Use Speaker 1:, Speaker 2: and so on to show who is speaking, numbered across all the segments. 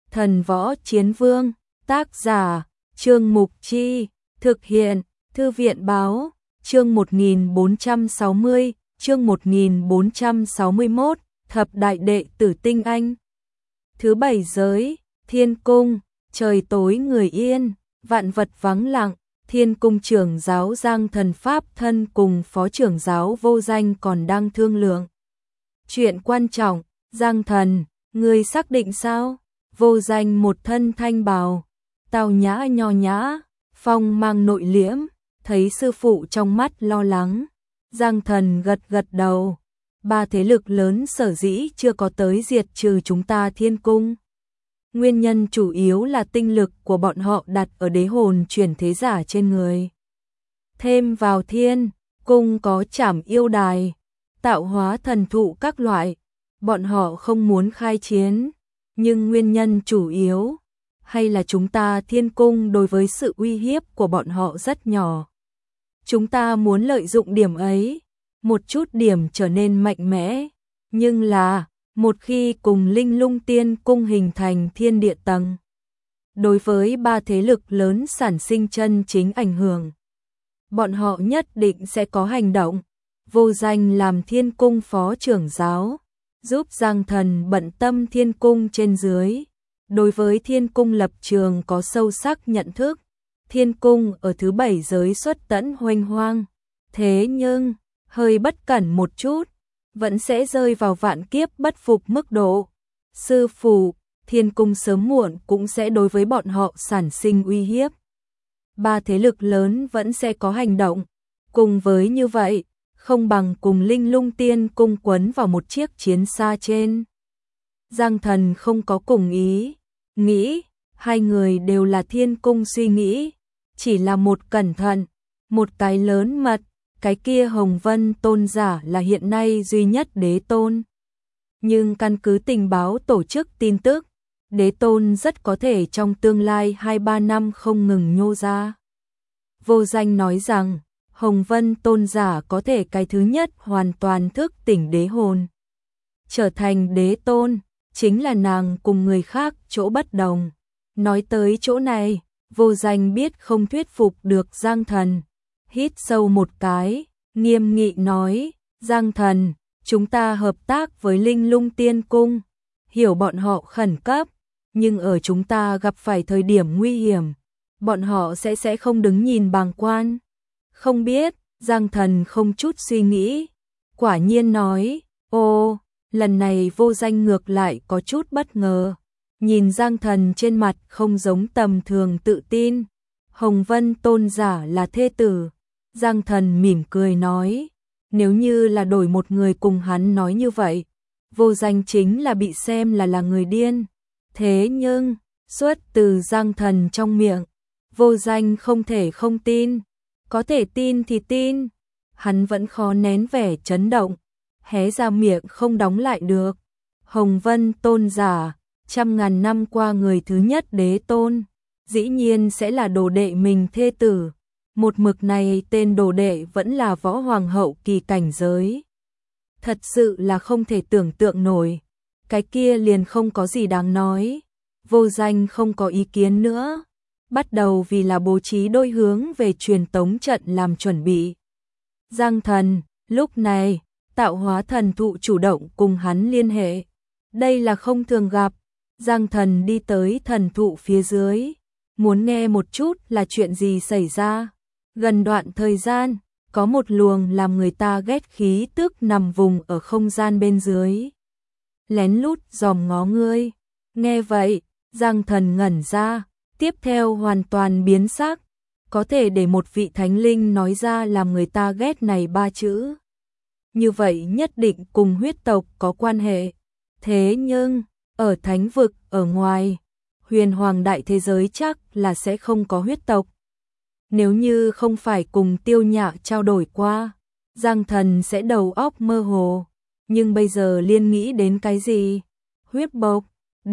Speaker 1: Thần Võ Chiến Vương, tác giả, Trương Mục Chi, thực hiện, Thư viện Báo, chương 1460, chương 1461, Thập Đại Đệ Tử Tinh Anh. Thứ bảy giới, Thiên Cung, trời tối người yên, vạn vật vắng lặng, Thiên Cung trưởng giáo Giang Thần Pháp Thân cùng phó trưởng giáo Vô Danh còn đang thương lượng. Chuyện quan trọng, Giang Thần, ngươi xác định sao? Vô Danh một thân thanh bào, tao nhã nho nhã, phong mang nội liễm, thấy sư phụ trong mắt lo lắng. Giang Thần gật gật đầu, ba thế lực lớn sở dĩ chưa có tới diệt trừ chúng ta Thiên Cung. Nguyên nhân chủ yếu là tinh lực của bọn họ đặt ở đế hồn chuyển thế giả trên người. Thêm vào Thiên Cung có Trảm Yêu Đài, tạo hóa thần thụ các loại, bọn họ không muốn khai chiến, nhưng nguyên nhân chủ yếu hay là chúng ta Thiên Cung đối với sự uy hiếp của bọn họ rất nhỏ. Chúng ta muốn lợi dụng điểm ấy, một chút điểm trở nên mạnh mẽ, nhưng là một khi cùng Linh Lung Tiên Cung hình thành thiên địa tầng, đối với ba thế lực lớn sản sinh chân chính ảnh hưởng, bọn họ nhất định sẽ có hành động. Vô Danh làm Thiên Cung phó trưởng giáo, giúp Giang Thần bận tâm Thiên Cung trên dưới, đối với Thiên Cung lập trường có sâu sắc nhận thức. Thiên Cung ở thứ bảy giới xuất tẫn huênh hoang, thế nhưng hơi bất cẩn một chút vẫn sẽ rơi vào vạn kiếp bất phục mức độ. Sư phụ, Thiên Cung sớm muộn cũng sẽ đối với bọn họ sản sinh uy hiếp. Ba thế lực lớn vẫn sẽ có hành động, cùng với như vậy, không bằng cùng Linh Lung Tiên Cung quấn vào một chiếc chiến xa trên. Giang Thần không có cùng ý, nghĩ, hai người đều là Thiên Cung suy nghĩ, chỉ là một cẩn thận, một cái lớn mật, cái kia Hồng Vân tôn giả là hiện nay duy nhất đế tôn. Nhưng căn cứ tình báo tổ chức tin tức, đế tôn rất có thể trong tương lai 2-3 năm không ngừng nhô ra. Vô Danh nói rằng, Hồng Vân tôn giả có thể cái thứ nhất hoàn toàn thức tỉnh đế hồn, trở thành đế tôn, chính là nàng cùng người khác chỗ bất đồng. Nói tới chỗ này, Vô Danh biết không thuyết phục được Giang Thần, hít sâu một cái, nghiêm nghị nói, Giang Thần, chúng ta hợp tác với Linh Lung Tiên Cung, hiểu bọn họ khẩn cấp, nhưng ở chúng ta gặp phải thời điểm nguy hiểm, bọn họ sẽ không đứng nhìn bàng quan. Không biết, Giang Thần không chút suy nghĩ, quả nhiên nói, ô, lần này Vô Danh ngược lại có chút bất ngờ, nhìn Giang Thần trên mặt không giống tầm thường tự tin. Hồng Vân tôn giả là thê tử. Giang Thần mỉm cười nói, nếu như là đổi một người cùng hắn nói như vậy, Vô Danh chính là bị xem là người điên. Thế nhưng, xuất từ Giang Thần trong miệng, Vô Danh không thể không tin, có thể tin thì tin, hắn vẫn khó nén vẻ chấn động, hé ra miệng không đóng lại được. Hồng Vân tôn giả, 100.000 năm qua người thứ nhất đế tôn, dĩ nhiên sẽ là đồ đệ mình thê tử. Một mực này tên đồ đệ vẫn là võ hoàng hậu kỳ cảnh giới. Thật sự là không thể tưởng tượng nổi, cái kia liền không có gì đáng nói. Vô Danh không có ý kiến nữa, bắt đầu vì là bố trí đôi hướng về truyền tống trận làm chuẩn bị. Giang Thần, lúc này, tạo hóa thần thụ chủ động cùng hắn liên hệ. Đây là không thường gặp. Giang Thần đi tới thần thụ phía dưới, muốn nghe một chút là chuyện gì xảy ra. Gần đoạn thời gian, có một luồng làm người ta ghét khí tức nằm vùng ở không gian bên dưới. Lén lút dòm ngó ngươi. Nghe vậy, Giang Thần ngẩn ra, tiếp theo hoàn toàn biến sắc. Có thể để một vị thánh linh nói ra làm người ta ghét này ba chữ. Như vậy nhất định cùng huyết tộc có quan hệ. Thế nhưng, ở thánh vực, ở ngoài, huyền hoàng đại thế giới chắc là sẽ không có huyết tộc. Nếu như không phải cùng Tiêu Nhạ trao đổi qua, Giang Thần sẽ đầu óc mơ hồ. Nhưng bây giờ liên nghĩ đến cái gì? Huyết bộc,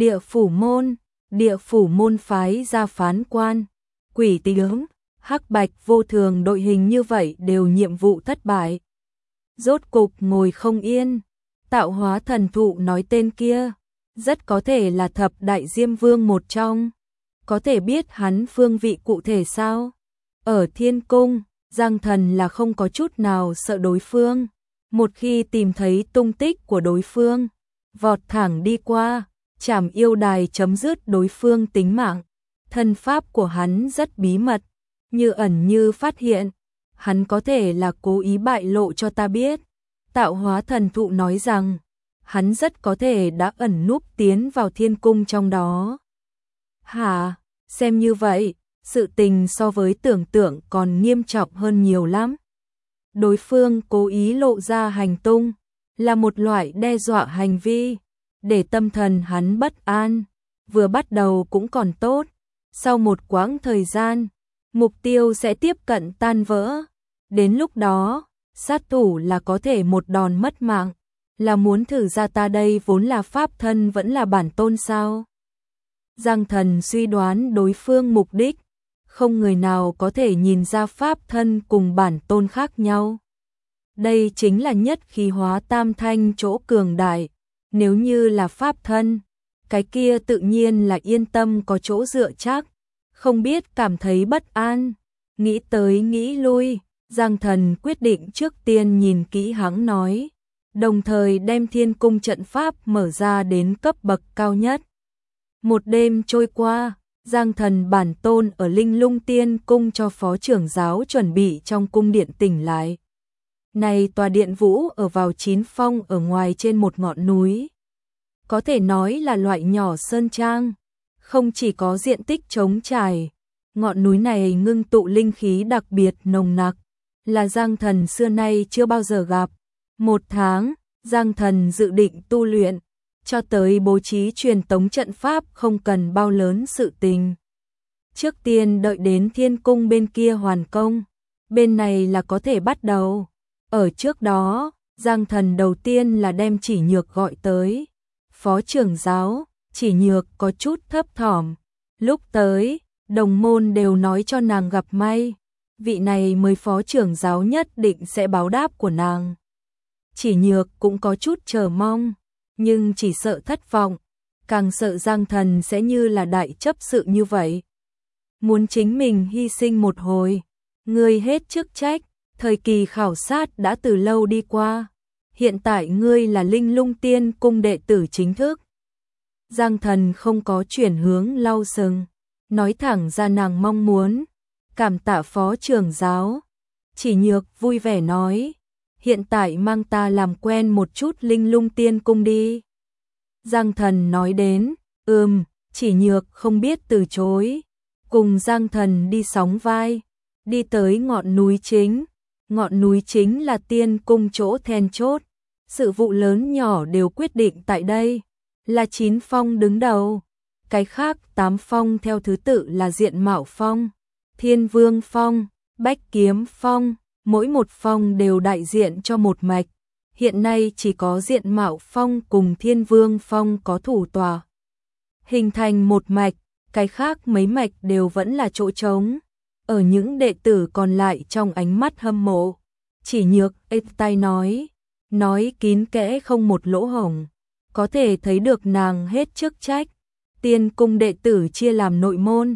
Speaker 1: địa phủ môn phái ra phán quan, quỷ tướng, hắc bạch vô thường đội hình như vậy đều nhiệm vụ thất bại. Rốt cục ngồi không yên, tạo hóa thần thụ nói tên kia. rất có thể là thập đại Diêm Vương một trong. Có thể biết hắn phương vị cụ thể sao? Ở Thiên Cung, Giang Thần là không có chút nào sợ đối phương. Một khi tìm thấy tung tích của đối phương, vọt thẳng đi qua, chảm yêu đài chấm dứt đối phương tính mạng. Thân pháp của hắn rất bí mật, như ẩn như phát hiện. Hắn có thể là cố ý bại lộ cho ta biết. Tạo hóa thần thụ nói rằng, hắn rất có thể đã ẩn núp tiến vào Thiên Cung trong đó. Hả? Xem như vậy, sự tình so với tưởng tượng còn nghiêm trọng hơn nhiều lắm. Đối phương cố ý lộ ra hành tung, là một loại đe dọa hành vi, để tâm thần hắn bất an. Vừa bắt đầu cũng còn tốt, sau một quãng thời gian, mục tiêu sẽ tiếp cận tan vỡ. Đến lúc đó, sát thủ là có thể một đòn mất mạng, là muốn thử ra ta đây vốn là pháp thân vẫn là bản tôn sao? Giang Thần suy đoán đối phương mục đích, không người nào có thể nhìn ra pháp thân cùng bản tôn khác nhau. Đây chính là nhất khí hóa tam thanh chỗ cường đại, nếu như là pháp thân, cái kia tự nhiên là yên tâm có chỗ dựa chắc, không biết cảm thấy bất an. Nghĩ tới nghĩ lui, Giang Thần quyết định trước tiên nhìn kỹ hắn nói, đồng thời đem Thiên Cung trận pháp mở ra đến cấp bậc cao nhất. Một đêm trôi qua, Giang Thần bản tôn ở Linh Lung Tiên Cung cho phó trưởng giáo chuẩn bị trong cung điện tỉnh lại. Này tòa điện vũ ở vào 9 phong ở ngoài trên một ngọn núi. Có thể nói là loại nhỏ sơn trang, không chỉ có diện tích trống trải, ngọn núi này ngưng tụ linh khí đặc biệt nồng nặc, là Giang Thần xưa nay chưa bao giờ gặp. Một tháng, Giang Thần dự định tu luyện, cho tới bố trí truyền tống trận pháp không cần bao lớn sự tình. Trước tiên đợi đến Thiên Cung bên kia hoàn công, bên này là có thể bắt đầu. Ở trước đó, Giang Thần đầu tiên là đem Chỉ Nhược gọi tới. Phó trưởng giáo, Chỉ Nhược có chút thấp thỏm. Lúc tới, đồng môn đều nói cho nàng gặp may. Vị này mới phó trưởng giáo nhất định sẽ báo đáp của nàng. Chỉ Nhược cũng có chút chờ mong, nhưng chỉ sợ thất vọng, càng sợ Giang Thần sẽ như là đại chấp sự như vậy. Muốn chính mình hy sinh một hồi, ngươi hết chức trách, thời kỳ khảo sát đã từ lâu đi qua. Hiện tại ngươi là Linh Lung Tiên Cung đệ tử chính thức. Giang Thần không có chuyển hướng lau sừng, nói thẳng ra nàng mong muốn. Cảm tạ phó trưởng giáo. Chỉ Nhược vui vẻ nói, hiện tại mang ta làm quen một chút Linh Lung Tiên Cung đi. Giang Thần nói đến, Chỉ Nhược không biết từ chối. Cùng Giang Thần đi sóng vai, đi tới ngọn núi chính. Ngọn núi chính là Tiên Cung chỗ then chốt, sự vụ lớn nhỏ đều quyết định tại đây, là 9 phong đứng đầu. Cái khác 8 phong theo thứ tự là Diện Mạo Phong, Thiên Vương Phong, Bách Kiếm Phong, mỗi một phong đều đại diện cho một mạch. Hiện nay chỉ có Diện Mạo Phong cùng Thiên Vương Phong có thủ tòa, hình thành một mạch, cái khác mấy mạch đều vẫn là chỗ trống. Ở những đệ tử còn lại trong ánh mắt hâm mộ, Chỉ Nhược ếch tai nói kín kẽ không một lỗ hổng, có thể thấy được nàng hết chức trách. Tiên Cung đệ tử chia làm nội môn,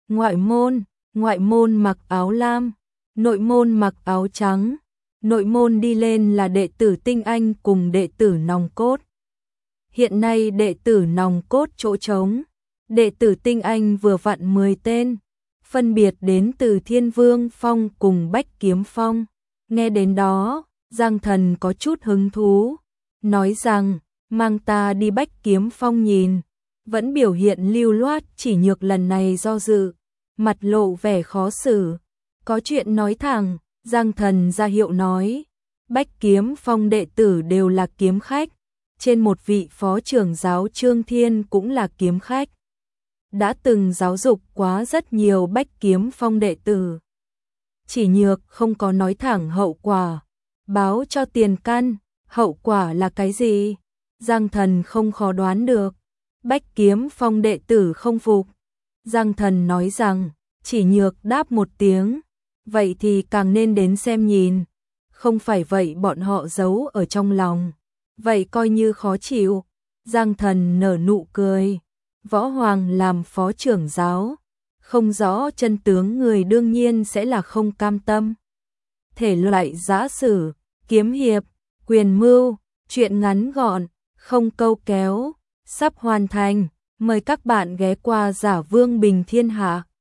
Speaker 1: ngoại môn mặc áo lam, nội môn mặc áo trắng. Nội môn đi lên là đệ tử tinh anh cùng đệ tử nòng cốt. Hiện nay đệ tử nòng cốt chỗ trống, đệ tử tinh anh vừa vặn 10 tên, phân biệt đến từ Thiên Vương Phong cùng Bách Kiếm Phong. Nghe đến đó, Giang Thần có chút hứng thú, nói rằng, mang ta đi Bách Kiếm Phong nhìn. Vẫn biểu hiện lưu loát. Chỉ Nhược lần này do dự, mặt lộ vẻ khó xử. Có chuyện nói thẳng, Giang Thần ra hiệu nói, Bách Kiếm Phong đệ tử đều là kiếm khách, trên một vị phó trưởng giáo Trương Thiên cũng là kiếm khách, đã từng giáo dục quá rất nhiều Bách Kiếm Phong đệ tử. Chỉ Nhược không có nói thẳng hậu quả, báo cho tiền căn, hậu quả là cái gì? Giang Thần không khó đoán được. Bách Kiếm Phong đệ tử không phục. Giang Thần nói rằng, Chỉ Nhược đáp một tiếng, vậy thì càng nên đến xem nhìn, không phải vậy bọn họ giấu ở trong lòng, vậy coi như khó chịu. Giang Thần nở nụ cười. Võ Hoàng làm phó trưởng giáo, không rõ chân tướng người đương nhiên sẽ là không cam tâm. Thể loại giã sử, kiếm hiệp, quyền mưu, truyện ngắn gọn, không câu kéo, sắp hoàn thành. Mời các bạn ghé qua Giả Vương Bình Thiên Hạ.